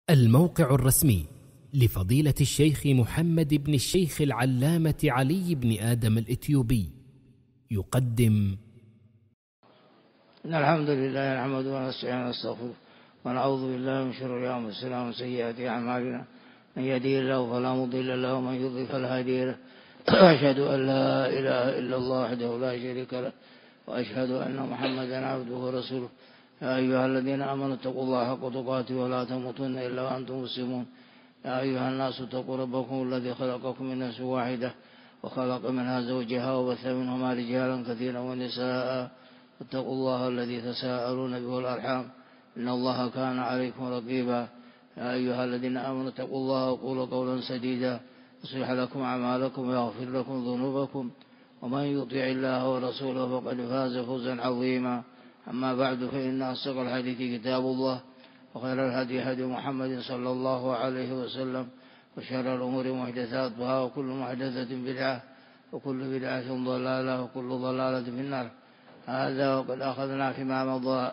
الموقع الرسمي لفضيلة الشيخ محمد بن الشيخ العلامة علي بن آدم الإثيوبي يقدم: إن الحمد لله نحمده ونستعينه ونستغفره ونعوذ بالله من شرور أنفسنا ومن سيئات أعمالنا، من يهده الله فلا مضل له ومن يضلل فلا هادي له، وأشهد أن لا إله إلا الله وحده لا شريك له، وأشهد أن محمدا عبده ورسوله. يا أيها الذين آمنوا اتقوا الله حق تقاته ولا تموتن إلا وأنتم مسلمون. يا أيها الناس اتقوا ربكم الذي خلقكم من نفس واحدة وخلق منها زوجها وبث منهما رجالا كثيرا ونساء، واتقوا الله الذي تساءلون به والأرحام إن الله كان عليكم رقيبا. يا أيها الذين آمنوا اتقوا الله وقولوا قولا سديدا يصلح لكم أعمالكم ويغفر لكم ذنوبكم، ومن يطع الله ورسوله فقد فاز فوزا عظيما. أما بعد، فإن أصدق الحديث كتاب الله، وخير الهدي هدي محمد صلى الله عليه وسلم، وشر الأمور محدثاتها، وكل محدثة بدعة، وكل بدعة ضلالة، وكل ضلالة في النار. هذا وقد أخذنا فيما مضى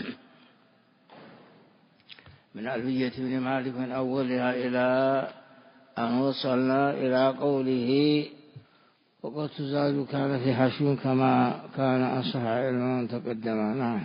من ألفية بن مالك من أولها إلى أن وصلنا إلى قوله: وقد تزاد كان في حشو كما كان أصح علما من تقدم. نعم.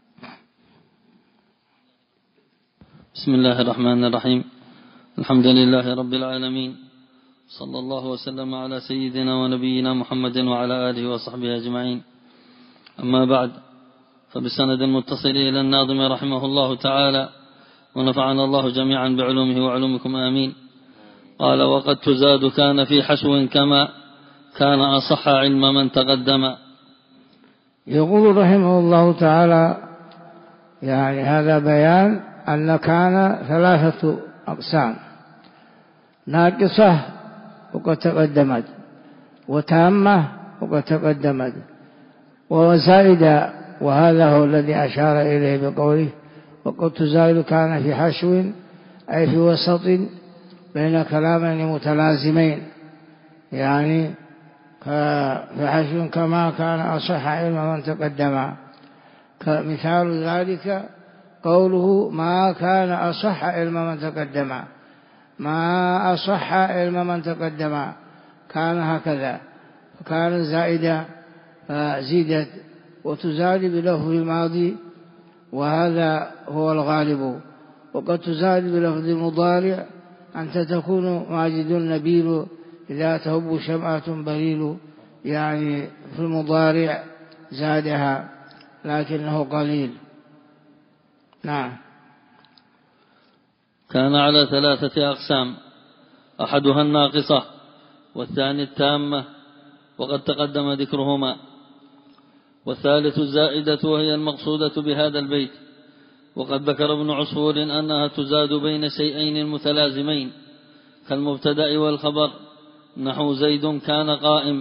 بسم الله الرحمن الرحيم. الحمد لله رب العالمين، صلى الله وسلم على سيدنا ونبينا محمد وعلى آله وصحبه أجمعين. أما بعد، فبسند المتصل إلى الناظم رحمه الله تعالى، ونفعنا الله جميعا بعلومه وعلومكم آمين. قال: وقد تزاد كان في حشو كما كان أصح علم من تقدم. يقول رحمه الله تعالى: يعني هذا بيان أن كان ثلاثة أقسام: ناقصة وقد تقدمت، وتامة وقد تقدمت، وزائدة، وهذا هو الذي أشار إليه بقوله: وقد تزاد كان في حشو، أي في وسط بين كلامين متلازمين، يعني في حشو كما كان أصح علم من تقدم. مثال ذلك قوله: ما كان أصح علم من تقدم، ما أصح علم من تقدم، كان هكذا، فكان زائدة فزيدت، وتزاد بلفظ الماضي، وهذا هو الغالب. وقد تزاد بلفظ المضارع: أنت تكون ماجد نبيل إذا تهب شمعة بريل، يعني في المضارع زادها لكنه قليل. نعم. كان على ثلاثة أقسام: أحدها الناقصة، والثاني التامة وقد تقدم ذكرهما، والثالث الزائدة وهي المقصودة بهذا البيت. وقد ذكر ابن عصفور أنها تزاد بين شيئين المتلازمين كالمبتدأ والخبر، نحو زيد كان قائم،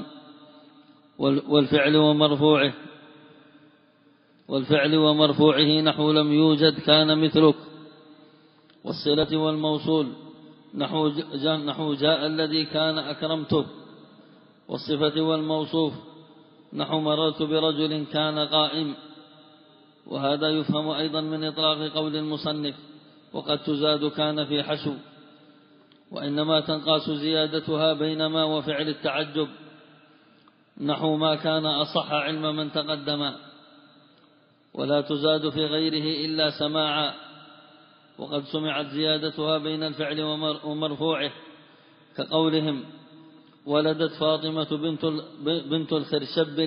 والفعل ومرفوعه نحو لم يوجد كان مثلك، والصلة والموصول نحو جاء الذي كان أكرمته، والصفة والموصوف نحو مررت برجل كان قائم. وهذا يفهم أيضا من إطلاق قول المصنف: وقد تزاد كان في حشو، وإنما تنقاس زيادتها بينما وفعل التعجب، نحو ما كان أصح علم من تقدم، ولا تزاد في غيره إلا سماعا. وقد سمعت زيادتها بين الفعل ومرفوعه، كقولهم: ولدت فاطمة بنت الخرشب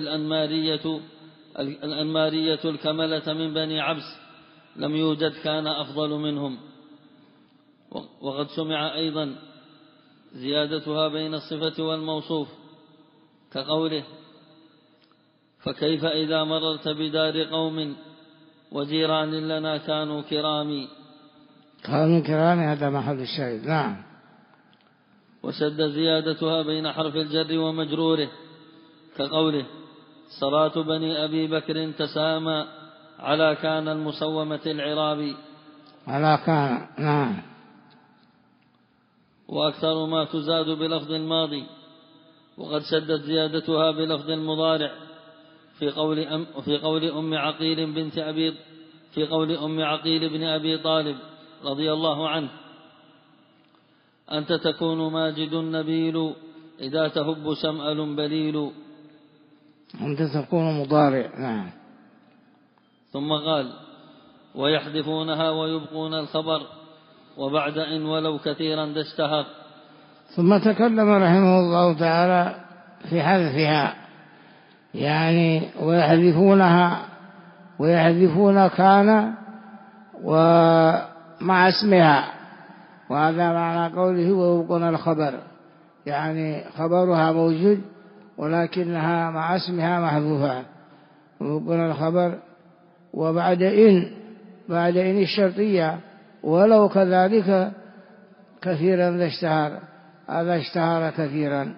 الأنمارية الكملة من بني عبس، لم يوجد كان أفضل منهم. وقد سمع أيضا زيادتها بين الصفة والموصوف، كقوله: فكيف إذا مررت بدار قوم وجيران لنا كانوا كرامي. كانوا كرامي، هذا محل الشاهد. نعم. وشد زيادتها بين حرف الجر ومجروره، كقوله: صلاة بني أبي بكر تسامى على كان المسومة العرابي. على كان. نعم. وأكثر ما تزاد بلفظ الماضي، وقد شدت زيادتها بلفظ المضارع في قول أم عقيل بن أبي طالب رضي الله عنه: أنت تكون ماجد نبيل إذا تهب شمأل بليل. أنت تكون مضارع. نعم. ثم قال ويحذفونها ويبقون الخبر وبعد إن ولو كثيرا ذا اشتهر. ثم تكلم رحمه الله تعالى في حذفها، يعني ويحذفون كان ومع اسمها، وهذا معنى قوله ويبقون الخبر، يعني خبرها موجود ولكنها مع اسمها محذوفة، ويبقون الخبر. وبعد إن الشرطية ولو كذلك كثيرا ذا اشتهر، هذا اشتهر كثيرا.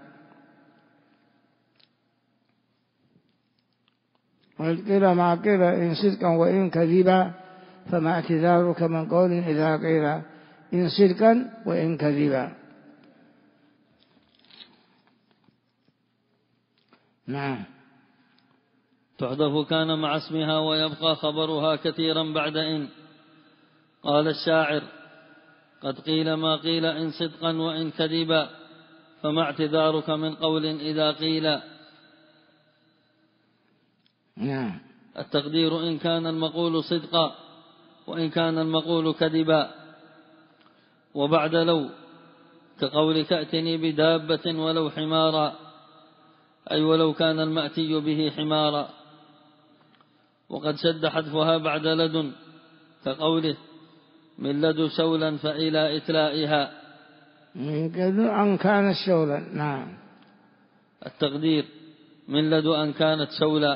والقيل مع قيل إن صدقا وإن كذبا، فما اعتذارك من قول إذا قيل إن صدقا وإن كذبا. نعم. تحذف كان مع اسمها ويبقى خبرها كثيرا بعد إن. قال الشاعر قد قيل ما قيل إن صدقا وإن كذبا، فما اعتذارك من قول إذا قيل. نعم. التقدير إن كان المقول صدقا وإن كان المقول كذبا. وبعد لو كقولك ائتني بدابة ولو حمارا، أي ولو كان المأتي به حمارا. وقد شد حذفها بعد لدن كقوله من لدن شولا فإلى إتلائها، من لدن أن كانت شولا. نعم. التقدير من لدن أن كانت شولا.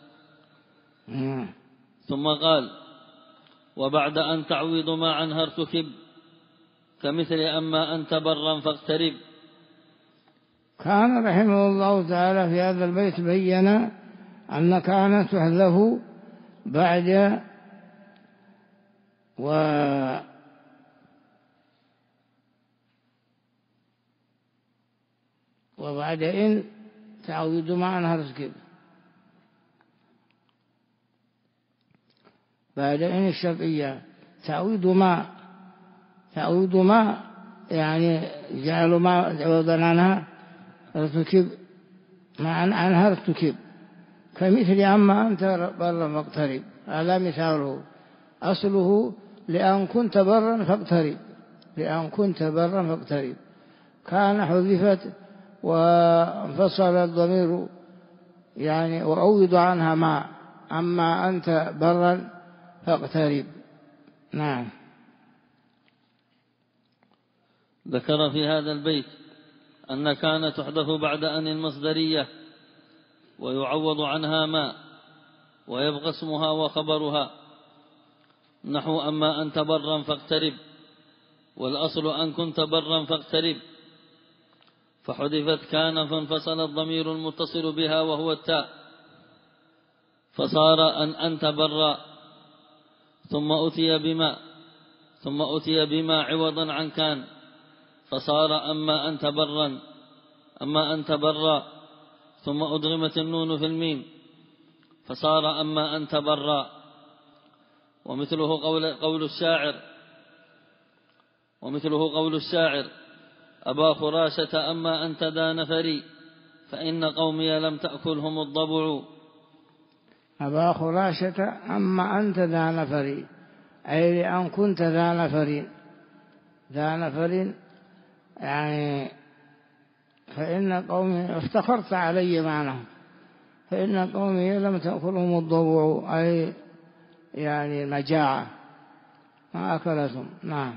ثم قال وبعد أن تعويض ما عنها ارتكب، كمثل أما أنت برا فاقترب. كان رحمه الله تعالى في هذا البيت بين أن كان تحذف بعد وبعد إن تعويض ما عنها ارتكب. بعد إن الشرطية تعويض ما يعني جعلوا ما عوضا عنها ارتكب، عنها ارتكب، كمثل أما أنت برا فاقترب. هذا مثاله، أصله لأن كنت برا فاقترب، كان حذفت وانفصل الضمير يعني وعوض عنها ما، أما أنت برا فاقترب. نعم. ذكر في هذا البيت أن كان تحذف بعد أن المصدرية ويعوض عنها ما، ويبقى اسمها وخبرها، نحو أما أنت برا فاقترب، والأصل أن كنت برا فاقترب، فحذفت كان فانفصل الضمير المتصل بها وهو التاء، فصار أن أنت برا، ثم أتي بما عوضا عن كان، فصار أما أنت برا، ثم أدغمت النون في الميم فصار أما أنت برا. ومثله قول الشاعر أبا خراشة أما أنت ذا نفري، فإن قومي لم تأكلهم الضبع. أبا خراشة أما أنت ذا نفري، أي لأن كنت ذا نفر يعني فإن قومي افتخرت علي معناه، فإن قومي لم تأكلهم الضبع، أي يعني المجاعة ما أكلتهم. نعم.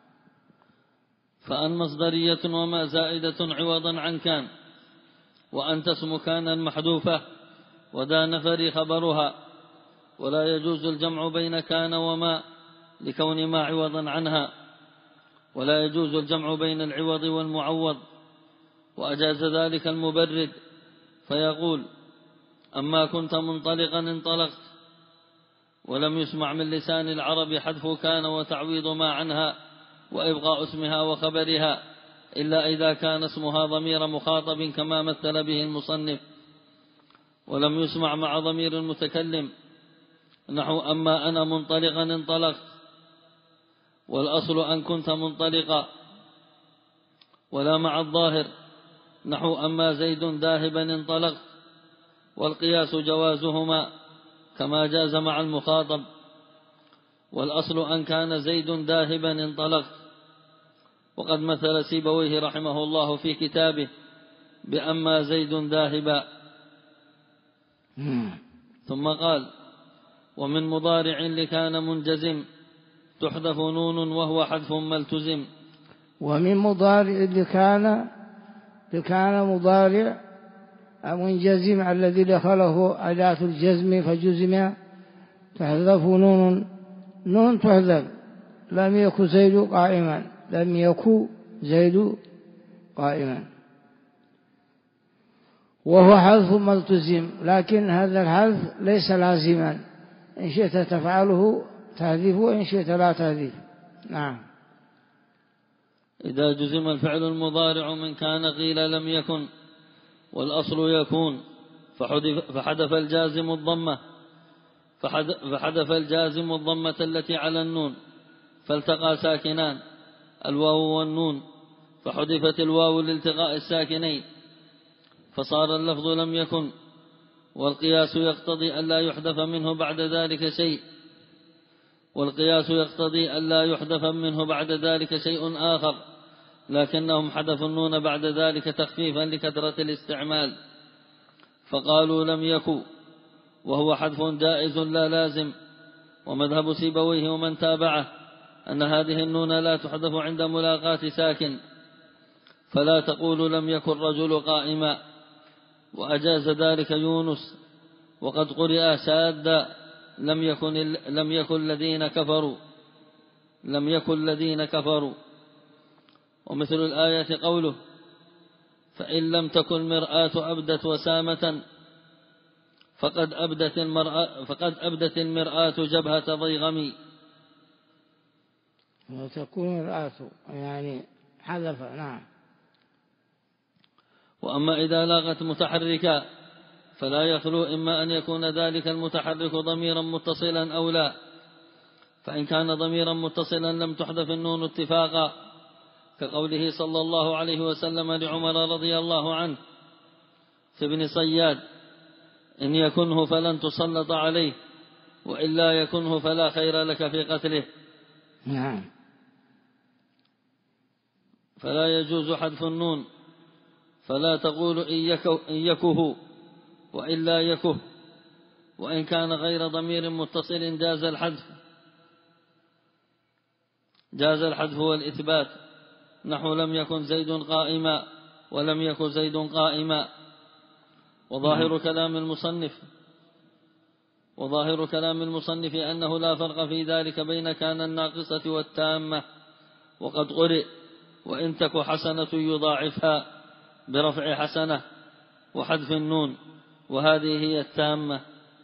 فأن مصدرية وما زائدة عوضا عن كان، وأنت اسم كان المحذوفة، وذا نفر خبرها، ولا يجوز الجمع بين كان وما لكون ما عوضا عنها، ولا يجوز الجمع بين العوض والمعوض، وأجاز ذلك المبرد فيقول أما كنت منطلقا انطلقت، ولم يسمع من لسان العرب حذف كان وتعويض ما عنها وإبقاء اسمها وخبرها، إلا إذا كان اسمها ضمير مخاطب كما مثل به المصنف، ولم يسمع مع ضمير المتكلم، نحو أما أنا منطلقا انطلقت، والأصل أن كنت منطلقا، ولا مع الظاهر، نحو أما زيد ذاهبا انطلقت، والقياس جوازهما كما جاز مع المخاطب، والأصل أن كان زيد ذاهبا انطلقت. وقد مثل سيبويه رحمه الله في كتابه بأما زيد ذاهبا. ثم قال: ومن مضارع لكان منجزم تحذف نون وهو حذف ما التزم. ومن مضارع لكان مضارع منجزم الذي دخله أداة الجزم فجزم تحذف نون تحذف. لم يكن زيد قائما وهو حذف ما التزم، لكن هذا الحذف ليس لازما، إن شئت تفعله تحذف وإن شئت لا تحذف. نعم. إذا جزم الفعل المضارع من كان قيل لم يكن، والأصل يكون، فحذف الجازم الضمة التي على النون، فالتقى ساكنان الواو والنون، فحذفت الواو لالتقاء الساكنين، فصار اللفظ لم يكن. والقياس يقتضي ألا يحذف منه بعد ذلك شيء آخر، لكنهم حذفوا النون بعد ذلك تخفيفا لكثرة الاستعمال، فقالوا لم يكن، وهو حذف جائز لا لازم. ومذهب سيبويه ومن تابعه أن هذه النون لا تحذف عند ملاقاة ساكن، فلا تقول لم يكن الرجل قائما، وأجاز ذلك يونس. وقد قرئ شاذا لم يكن الذين كفروا. ومثل الآية قوله: فإن لم تكن مرآة أبدت وسامة فقد أبدت المرآة جبهة ضيغمي. وتكون مرآة يعني حذف. نعم. وأما إذا لاغت متحركا فلا يخلو إما أن يكون ذلك المتحرك ضميرا متصلا أو لا، فإن كان ضميرا متصلا لم تحذف النون اتفاقا، كقوله صلى الله عليه وسلم لعمر رضي الله عنه في ابن صياد: إن يكنه فلن تسلط عليه، وإلا يكنه فلا خير لك في قتله. نعم. فلا يجوز حذف النون، فلا تقول إن يكه وإلا يكه، وإن كان غير ضمير متصل جاز الحذف والإثبات، نحو لم يكن زيد قائما ولم يكن زيد قائما. وظاهر كلام المصنف أنه لا فرق في ذلك بين كان الناقصة والتامة. وقد قرئ: وإن تك حسنة يضاعفها برفع حسنة وحذف النون، وهذه هي التامة.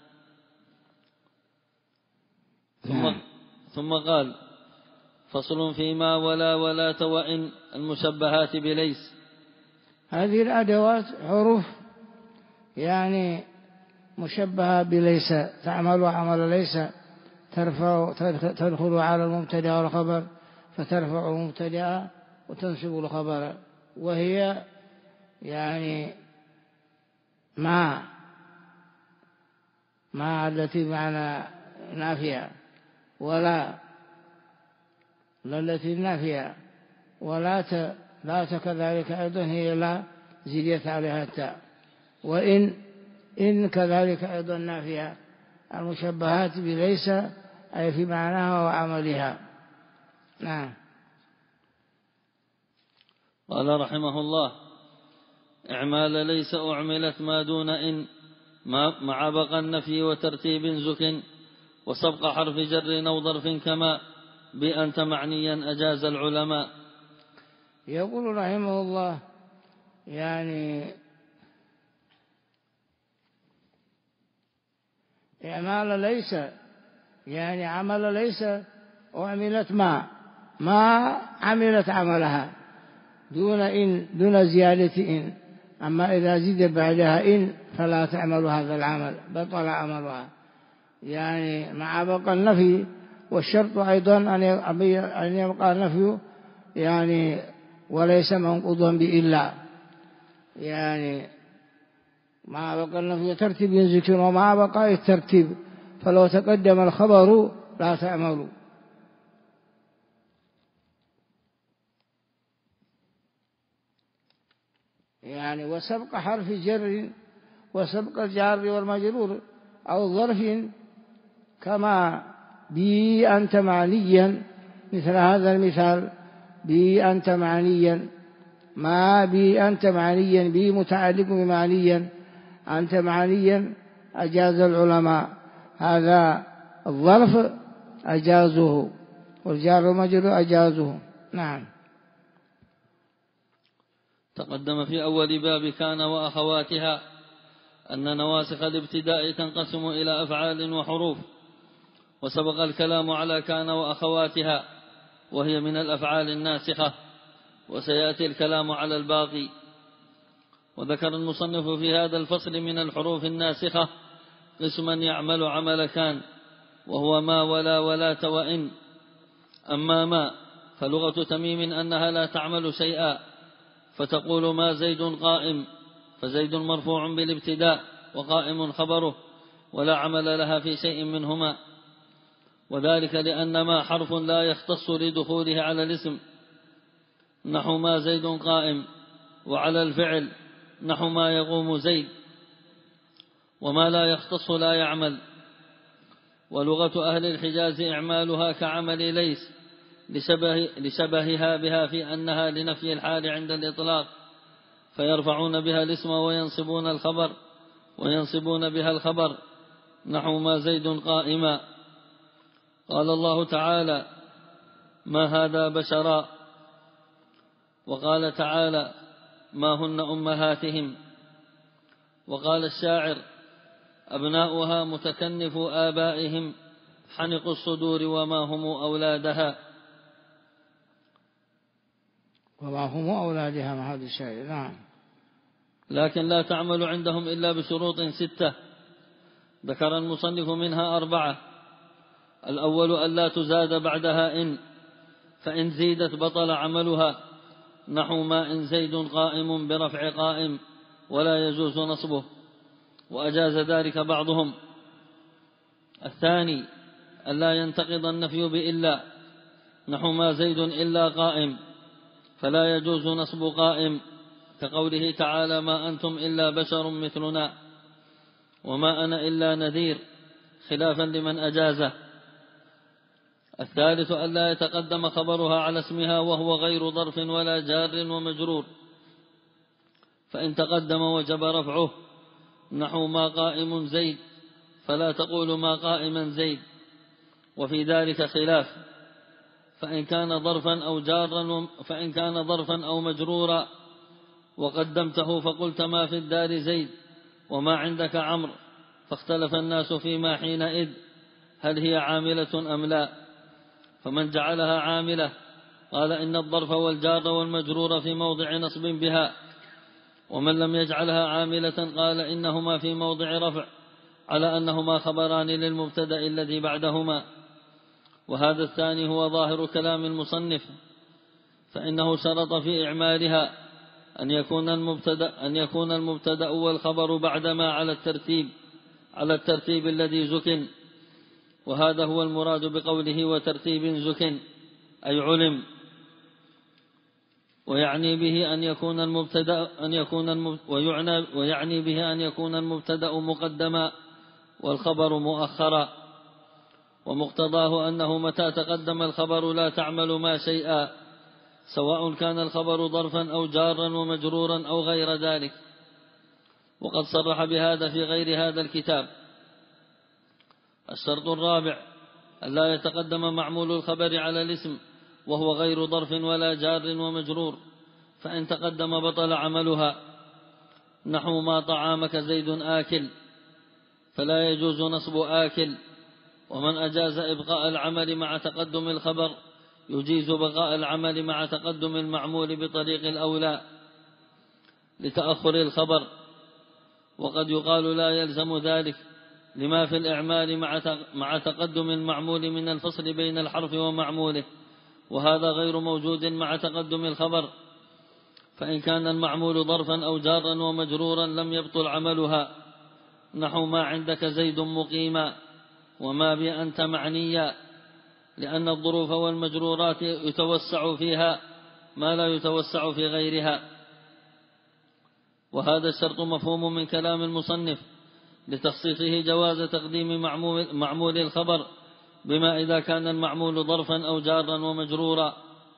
ثم قال: فصل فيما ولا وإن المشبهات بليس. هذه الأدوات حروف يعني مشبهة بليس، تعمل عمل ليس، تدخل على المبتدأ والخبر، فترفع المبتدأ وتنصب الخبر، وهي يعني ما التي معنى نافية، ولا التي نافية، ولا كذلك أيضا هي لا زيدت عليها التاء، وإن كذلك أيضا نافية. المشبهات بليس أي في معناها وعملها. نعم. قال رحمه الله: إعمال ليس أعملت ما دون إن مع بقى النفي وترتيب زك، وسبق حرف جر أو ظرف كما بأنت معنيا أجاز العلماء. يقول رحمه الله يعني إعمال ليس يعني عمل ليس أعملت ما عملت عملها دون زيادة إن، أما إذا زيد بعدها إن فلا تعمل هذا العمل، بطل عملها، يعني مع بقى النفي. والشرط أيضا أن يبقى النفي يعني وليس منقوضا بإلا، يعني ما بقى النفي ترتيب ذكر وما بقى الترتيب، فلو تقدم الخبر لا تعملوا. يعني وسبق حرف جر وسبق الجار والمجرور أو ظرف كما بي أنت معنيا، مثل هذا المثال بي أنت معنيا، ما بي أنت معنيا، بي متعلق بمعنيا، أنت معنيا أجاز العلماء، هذا الظرف أجازه والجار والمجرور أجازه. نعم. تقدم في أول باب كان وأخواتها أن نواسخ الابتداء تنقسم إلى أفعال وحروف، وسبق الكلام على كان وأخواتها وهي من الأفعال الناسخة، وسيأتي الكلام على الباقي. وذكر المصنف في هذا الفصل من الحروف الناسخة قسما يعمل عمل كان، وهو ما ولا ولاة وإن. أما ما فلغة تميم أنها لا تعمل شيئا، فتقول ما زيد قائم، فزيد مرفوع بالابتداء وقائم خبره، ولا عمل لها في شيء منهما، وذلك لأن ما حرف لا يختص لدخوله على الاسم نحو ما زيد قائم، وعلى الفعل نحو ما يقوم زيد، وما لا يختص لا يعمل. ولغة أهل الحجاز إعمالها كعمل ليس لشبهها بها في أنها لنفي الحال عند الإطلاق، فيرفعون بها الاسم وينصبون بها الخبر نحو ما زيد قائما. قال الله تعالى ما هذا بشرا، وقال تعالى ما هن أمهاتهم. وقال الشاعر أبناؤها متكنف آبائهم، حنق الصدور وما هم أولادها. وما هم أولادها مع هذا الشاعر. نعم. لكن لا تعمل عندهم إلا بشروط 6 ذكر المصنف منها 4. الأول ألا تزاد بعدها إن، فإن زيدت بطل عملها نحو ما إن زيد قائم برفع قائم ولا يجوز نصبه، وأجاز ذلك بعضهم. الثاني ألا ينتقض النفي بإلا نحو ما زيد إلا قائم، فلا يجوز نصب قائم، كقوله تعالى ما أنتم إلا بشر مثلنا وما أنا إلا نذير، خلافا لمن أجازه. الثالث ألا يتقدم خبرها على اسمها وهو غير ظرف ولا جار ومجرور، فإن تقدم وجب رفعه نحو ما قائم زيد، فلا تقول ما قائما زيد، وفي ذلك خلاف، فإن كان ظرفا أو مجرورا وقدمته فقلت ما في الدار زيد وما عندك عمرو، فاختلف الناس فيما حينئذ هل هي عاملة أم لا، فمن جعلها عاملة قال إن الظرف والجار والمجرور في موضع نصب بها، ومن لم يجعلها عاملة قال إنهما في موضع رفع، على أنهما خبران للمبتدأ الذي بعدهما. وهذا الثاني هو ظاهر كلام المصنف، فإنه شرط في إعمالها أن يكون المبتدأ والخبر بعدما على الترتيب الذي زكن، وهذا هو المراد بقوله وترتيب زكن أي علم، ويعني به أن يكون المبتدأ مقدما والخبر مؤخرا، ومقتضاه أنه متى تقدم الخبر لا تعمل ما شيئا، سواء كان الخبر ظرفا أو جارا ومجرورا أو غير ذلك. وقد صرح بهذا في غير هذا الكتاب. الشرط الرابع ألا يتقدم معمول الخبر على الاسم وهو غير ظرف ولا جار ومجرور، فإن تقدم بطل عملها نحو ما طعامك زيد آكل، فلا يجوز نصب آكل. ومن أجاز إبقاء العمل مع تقدم الخبر يجيز بقاء العمل مع تقدم المعمول بطريق الأولى لتأخر الخبر، وقد يقال لا يلزم ذلك لما في الإعمال مع تقدم المعمول من الفصل بين الحرف ومعموله، وهذا غير موجود مع تقدم الخبر فإن كان المعمول ظرفا أو جارا ومجرورا لم يبطل عملها، نحو ما عندك زيد مقيما وما بي أنت معنيا، لأن الظروف والمجرورات يتوسع فيها ما لا يتوسع في غيرها. وهذا الشرط مفهوم من كلام المصنف لتخصيصه جواز تقديم معمول الخبر بما إذا كان المعمول ظرفا أو جارا ومجرورا.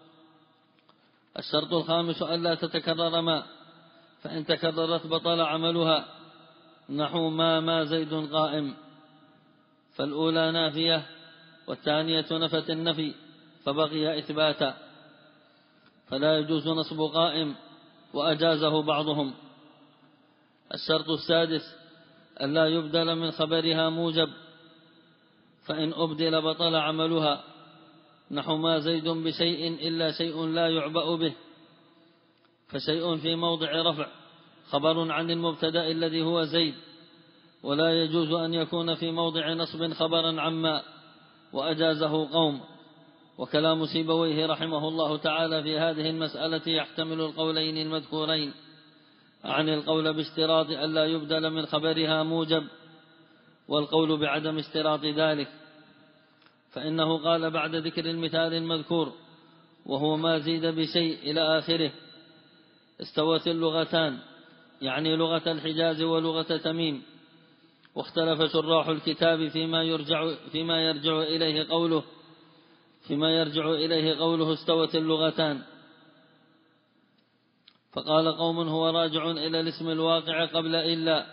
الشرط الخامس ألا تتكرر ما، فإن تكررت بطل عملها، نحو ما زيد قائم، فالأولى نافية والثانية نفت النفي فبقي إثباتا، فلا يجوز نصب قائم وأجازه بعضهم. الشرط السادس ألا يبدل من خبرها موجب، فإن أبدل بطل عملها، نحو ما زيد بشيء إلا شيء لا يعبأ به، فشيء في موضع رفع خبر عن المبتدأ الذي هو زيد، ولا يجوز أن يكون في موضع نصب خبرا عما، وأجازه قوم. وكلام سيبويه رحمه الله تعالى في هذه المسألة يحتمل القولين المذكورين، عن القول باشتراط ألا يبدل من خبرها موجب، والقول بعدم اشتراط ذلك، فإنه قال بعد ذكر المثال المذكور وهو ما زيد بشيء إلى آخره: استوت اللغتان، يعني لغة الحجاز ولغة تميم. واختلف شراح الكتاب فيما يرجع إليه قوله استوت اللغتان، فقال قوم هو راجع إلى الاسم الواقع قبل إلا،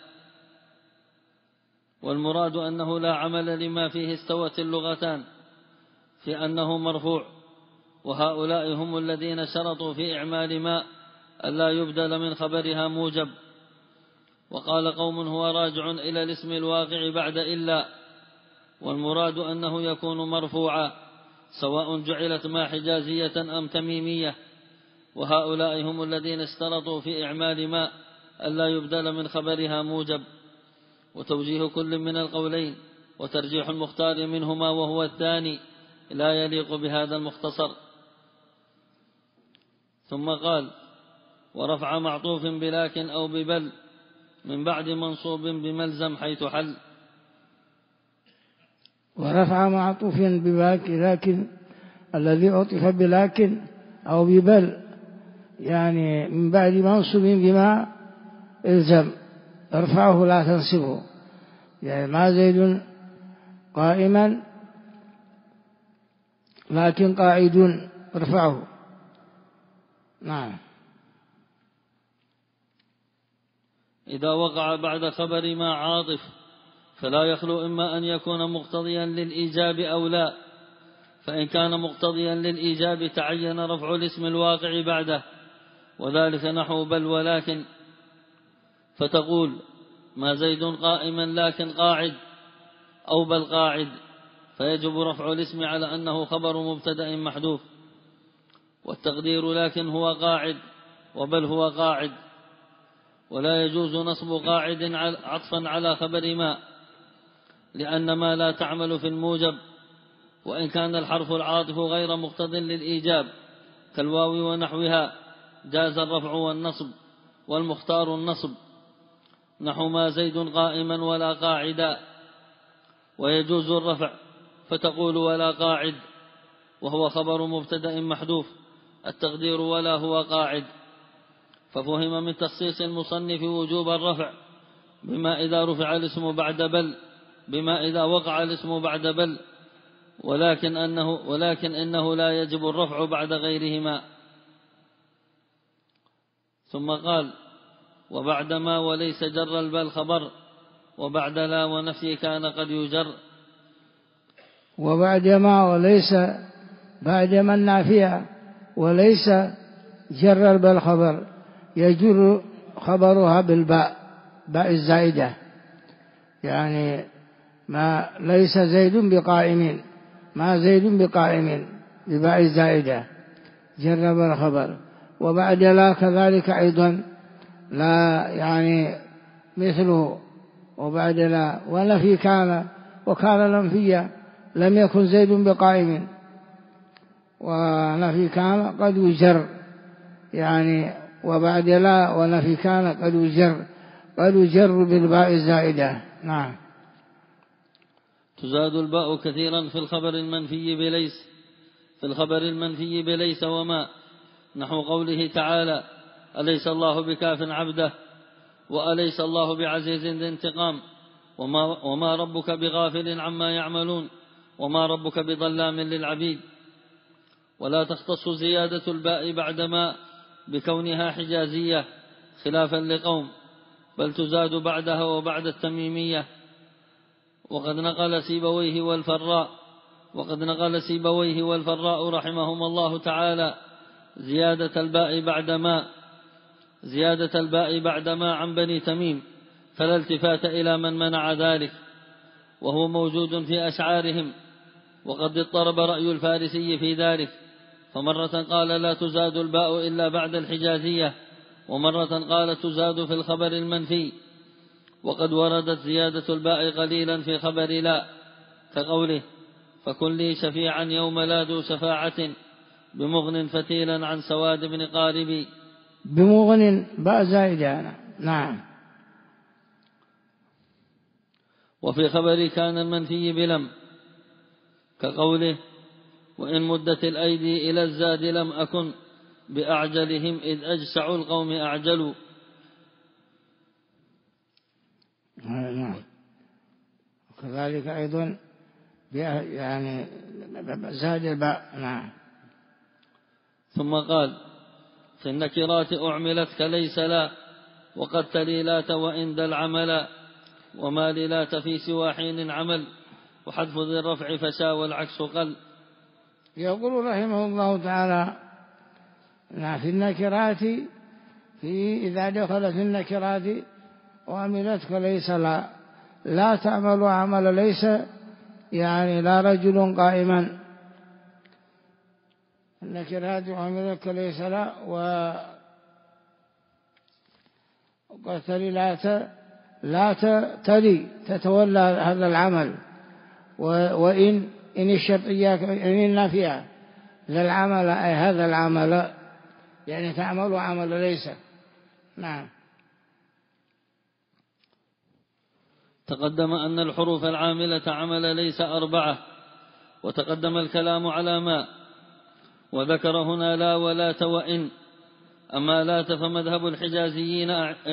والمراد أنه لا عمل لما فيه استوت اللغتان في أنه مرفوع، وهؤلاء هم الذين شرطوا في إعمال ما ألا يبدل من خبرها موجب. وقال قوم هو راجع إلى الاسم الواقع بعد إلا، والمراد أنه يكون مرفوعا سواء جعلت ما حجازية أم تميمية، وهؤلاء هم الذين اشترطوا في إعمال ما ألا يبدل من خبرها موجب. وتوجيه كل من القولين وترجيح المختار منهما وهو الثاني لا يليق بهذا المختصر. ثم قال: ورفع معطوف بلكن أو ببل من بعد منصوب بملزم حيث حل. ورفع معطوف لكن الذي عطف بلكن أو ببل، يعني من بعد منصوب بما الزم، ارفعه لا تنصبه، يعني ما زيد قائما لكن قاعد، ارفعه. نعم. إذا وقع بعد خبر ما عاطف فلا يخلو إما أن يكون مقتضيا للإيجاب أو لا، فإن كان مقتضيا للإيجاب تعين رفع الاسم الواقع بعده، وذلك نحو بل ولكن، فتقول ما زيد قائما لكن قاعد، أو بل قاعد، فيجب رفع الاسم على أنه خبر مبتدأ محذوف، والتقدير لكن هو قاعد وبل هو قاعد. ولا يجوز نصب قاعد عطفا على خبر ما، لأن ما لا تعمل في الموجب، وإن كان الحرف العاطف غير مقتض للإيجاب كالواو ونحوها جاز الرفع والنصب، والمختار النصب، نحو ما زيد قائما ولا قاعدا. ويجوز الرفع فتقول ولا قاعد، وهو خبر مبتدأ محذوف، التقدير ولا هو قاعد. ففهم من تخصيص المصنف وجوب الرفع بما إذا رفع الاسم بعد بل، بما إذا وقع الاسم بعد بل، ولكن إنه لا يجب الرفع بعد غيرهما. ثم قال: وبعد ما وليس جر البل خبر، وبعد لا ونفي كان قد يجر. وبعد ما وليس، بعد ما النافية وليس جر البل خبر، يجر خبرها بالباء، باء الزائدة، يعني ما ليس زيد بقائم، ما زيد بقائم بباء الزائدة جر بالخبر. وبعد لا كذلك أيضا، لا يعني مثله، وبعد لا ونفي كان، وكان منفيا لم يكن زيد بقائم، ونفي كان قد يجر يعني وبعد لا ونفي كان قد يجر بالباء الزائدة. نعم. تزاد الباء كثيرا في الخبر المنفي بليس وما، نحو قوله تعالى: أليس الله بكاف عبده، وأليس الله بعزيز ذي انتقام، وما ربك بغافل عما يعملون، وما ربك بظلام للعبيد. ولا تختص زيادة الباء بعد ما بكونها حجازية خلافا لقوم، بل تزاد بعدها وبعد التميمية. وقد نقل سيبويه والفراء رحمهم الله تعالى زيادة الباء بعد ما عن بني تميم، فلا التفات إلى من منع ذلك، وهو موجود في أشعارهم. وقد اضطرب رأي الفارسي في ذلك، فمرة قال لا تزاد الباء إلا بعد الحجازية، ومرة قال تزاد في الخبر المنفي. وقد وردت زيادة الباء قليلا في خبر لا، كقوله: فكن لي شفيعا يوم لا ذو شفاعة بمغن فتيلا عن سواد بن قارب. بمغن باء زائدة. نعم. وفي خبر كان المنفي بلم، كقوله: وإن مدت الأيدي إلى الزاد لم أكن بأعجلهم إذ أجسع القوم أعجلوا. نعم. وكذلك أيضا يعني زاد الباء. نعم. ثم قال: في النكرات أعملت كليس لا، وقد تلي لات وإن ذا العمل، وما للات في سوى حين عمل، وحذف ذي الرفع فشا والعكس قل. يقول رحمه الله تعالى: في النكرات إذا دخل في النكرات وعملت كليس لا تعمل عمل ليس، يعني لا رجل قائما. النكرات وعملت كليس لا، وقتل لا تلي تتولى هذا العمل، وإن الشرطية إن النافية للعمل أي هذا العمل، يعني تعمل عمل ليس. نعم. تقدم أن الحروف العاملة عمل ليس 4، وتقدم الكلام على ما، وذكر هنا لا ولا وإن. أما لا فمذهب الحجازيين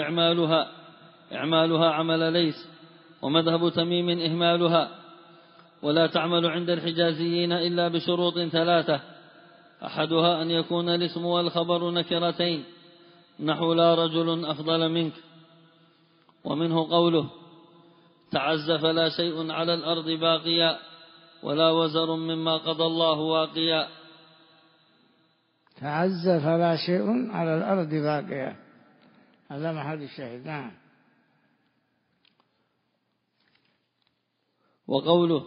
إعمالها عمل ليس، ومذهب تميم إهمالها. ولا تعمل عند الحجازيين إلا بشروط 3: أحدها أن يكون الاسم والخبر نكرتين، نحو لا رجل أفضل منك. ومنه قوله: تعز فلا شيء على الأرض باقيا، ولا وزر مما قضى الله واقيا. تعز فلا شيء على الأرض باقيا، هذا محل الشاهد. نعم. وقوله: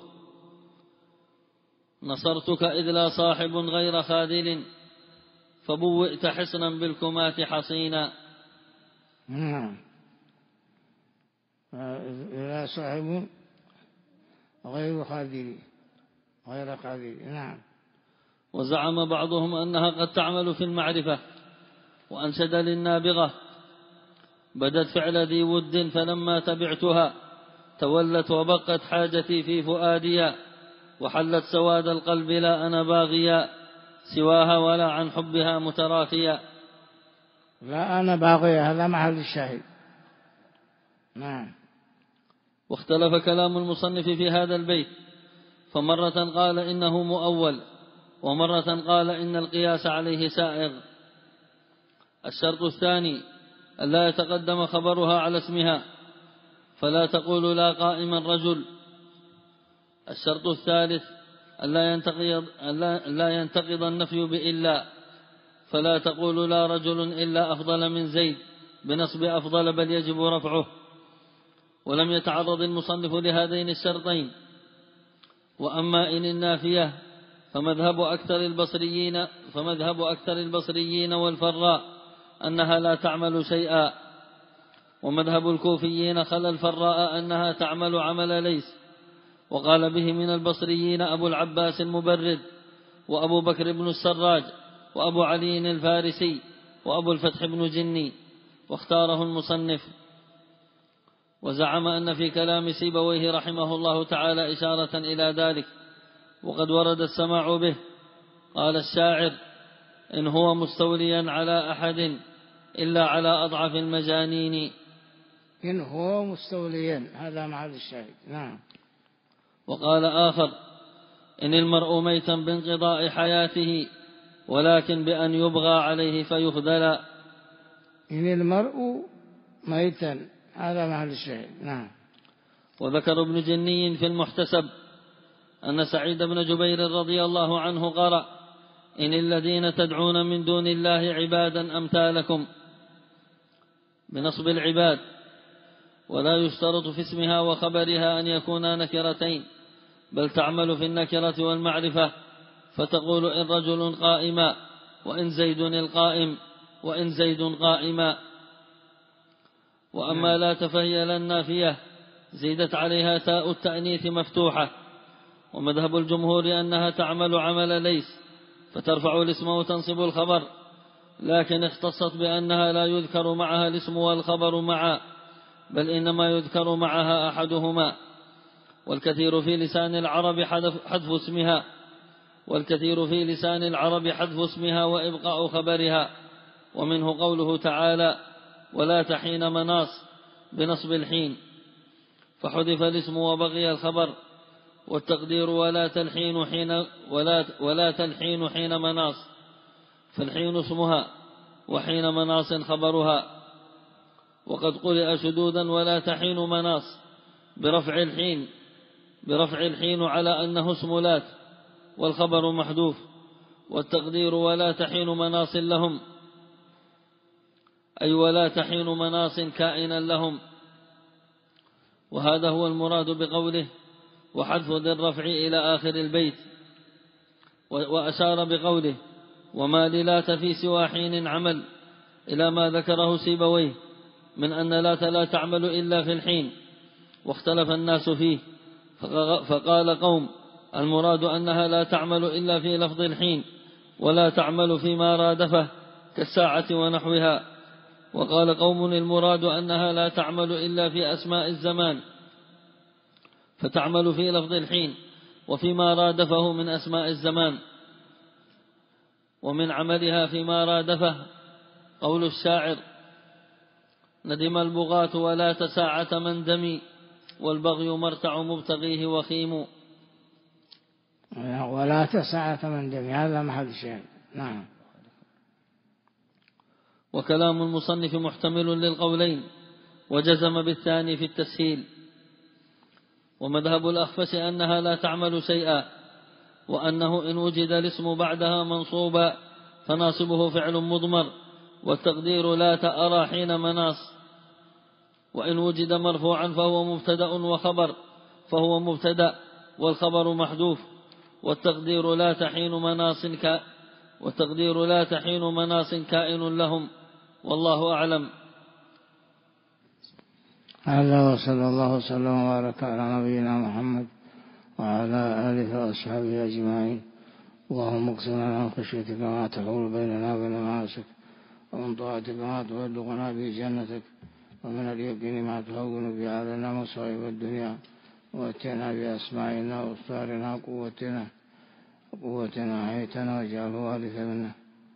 نصرتك إذ لا صاحب غير خاذل، فبوئت حصنا بالكمات حصينا. نعم. لا صاحب غير خاذل. نعم. وزعم بعضهم أنها قد تعمل في المعرفة، وأنشد للنابغة: بدت فعل ذي ود فلما تبعتها، تولت وبقت حاجتي في فؤاديا، وحلت سواد القلب لا أنا باغيا، سواها ولا عن حبها متراخيا. لا أنا باغيا، هذا محل الشاهد. نعم. واختلف كلام المصنف في هذا البيت، فمرة قال إنه مؤول، ومرة قال إن القياس عليه سائغ. الشرط الثاني ألا يتقدم خبرها على اسمها، فلا تقول لا قائما رجل. الشرط الثالث ألا ينتقض النفي بإلا، فلا تقول لا رجل إلا أفضل من زيد بنصب أفضل، بل يجب رفعه. ولم يتعرض المصنف لهذين الشرطين. وأما إن النافية فمذهب أكثر البصريين والفراء أنها لا تعمل شيئا، ومذهب الكوفيين خلا الفراء أنها تعمل عمل ليس. وقال به من البصريين أبو العباس المبرد، وأبو بكر بن السراج، وأبو علي الفارسي، وأبو الفتح بن جني، واختاره المصنف. وزعم أن في كلام سيبويه رحمه الله تعالى إشارة إلى ذلك، وقد ورد السماع به. قال الشاعر: إن هو مستوليا على أحد إلا على أضعف المجانين. إن هو مستوليا، هذا محل الشاهد. نعم. وقال آخر: إن المرء ميتا بانقضاء حياته ولكن بأن يبغى عليه فيخذل. إن المرء ميتا، هذا محل الشاهد. نعم. وذكر ابن جني في المحتسب أن سعيد بن جبير رضي الله عنه قرأ: إن الذين تدعون من دون الله عبادا أمثالكم، بنصب العباد، ولا يشترط في اسمها وخبرها أن يكونا نكرتين، بل تعمل في النكرة والمعرفة، فتقول إن رجل قائما، وإن زيد القائم، وإن زيد قائما. وأما لا فهي للنافية زيدت عليها تاء التأنيث مفتوحة. ومذهب الجمهور أنها تعمل عمل ليس، فترفع الاسم وتنصب الخبر، لكن اختصت بأنها لا يذكر معها الاسم والخبر معا، بل إنما يذكر معها أحدهما. والكثير في لسان العرب حذف اسمها، والكثير في لسان العرب حذف اسمها وإبقاء خبرها. ومنه قوله تعالى: ولا تحين مناص، بنصب الحين، فحذف الاسم وبقي الخبر. والتقدير ولا تلحين حين مناص، فالحين اسمها، وحين مناص خبرها. وقد قرئ شدودا ولا تحين مناص برفع الحين على أنه اسم لات، والخبر محذوف. والتقدير ولا تحين مناص لهم، أي ولا تحين مناص كائنا لهم. وهذا هو المراد بقوله: وحذف ذي الرفع إلى آخر البيت. وأشار بقوله: وما للات في سوى حين عمل، إلى ما ذكره سيبويه من أن لات لا تعمل إلا في الحين، واختلف الناس فيه. فقال قوم: المراد أنها لا تعمل إلا في لفظ الحين، ولا تعمل فيما رادفه كالساعة ونحوها. وقال قوم: المراد أنها لا تعمل إلا في أسماء الزمان، فتعمل في لفظ الحين وفيما رادفه من أسماء الزمان. ومن عملها فيما رادفه قول الشاعر: ندم البغاة ولا تساعة من دمي، والبغي مرتع مبتغيه وخيم. ولا تساعة من دمي، هذا محل الشاهد. نعم. وكلام المصنف محتمل للقولين، وجزم بالثاني في التسهيل. ومذهب الأخفش أنها لا تعمل شيئا، وأنه إن وجد الاسم بعدها منصوبا فناصبه فعل مضمر، والتقدير لا تأرى حين مناص. وإن وجد مرفوعا فهو مبتدأ وخبر، فهو مبتدأ والخبر محذوف. والتقدير لا تحين مناص كائن لهم، والله أعلم. هذا وصلى الله وسلم وبارك على نبينا محمد وعلى آله وأصحابه أجمعين. اللهم اقسم لنا من خشيتك ما تحول بيننا وبين معاصيك، ومن طاعتك ما تبلغنا به جنتك، ومن اليقين ما تهون به علينا مصائب الدنيا، واتنا بأسماعنا وأبصارنا قوتنا حيتنا، واجعله وارث منا،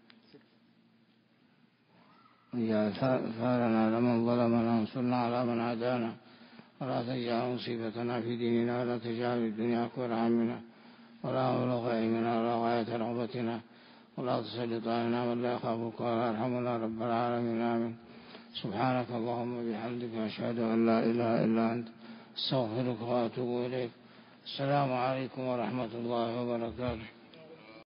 واجعل ثارنا لمن ظلمنا، وانصرنا على من عادانا، ولا تجعل مصيبتنا في ديننا، ولا تجعل الدنيا أكبر همنا، ولا مبلغ علمنا، ولا غاية رغبتنا، ولا تسلط علينا من لا يخافك ولا يرحمنا رب العالمين. آمين. سبحانك اللهم وبحمدك، أشهد أن لا إله إلا أنت، استغفرك وأتوب إليك. السلام عليكم ورحمة الله وبركاته.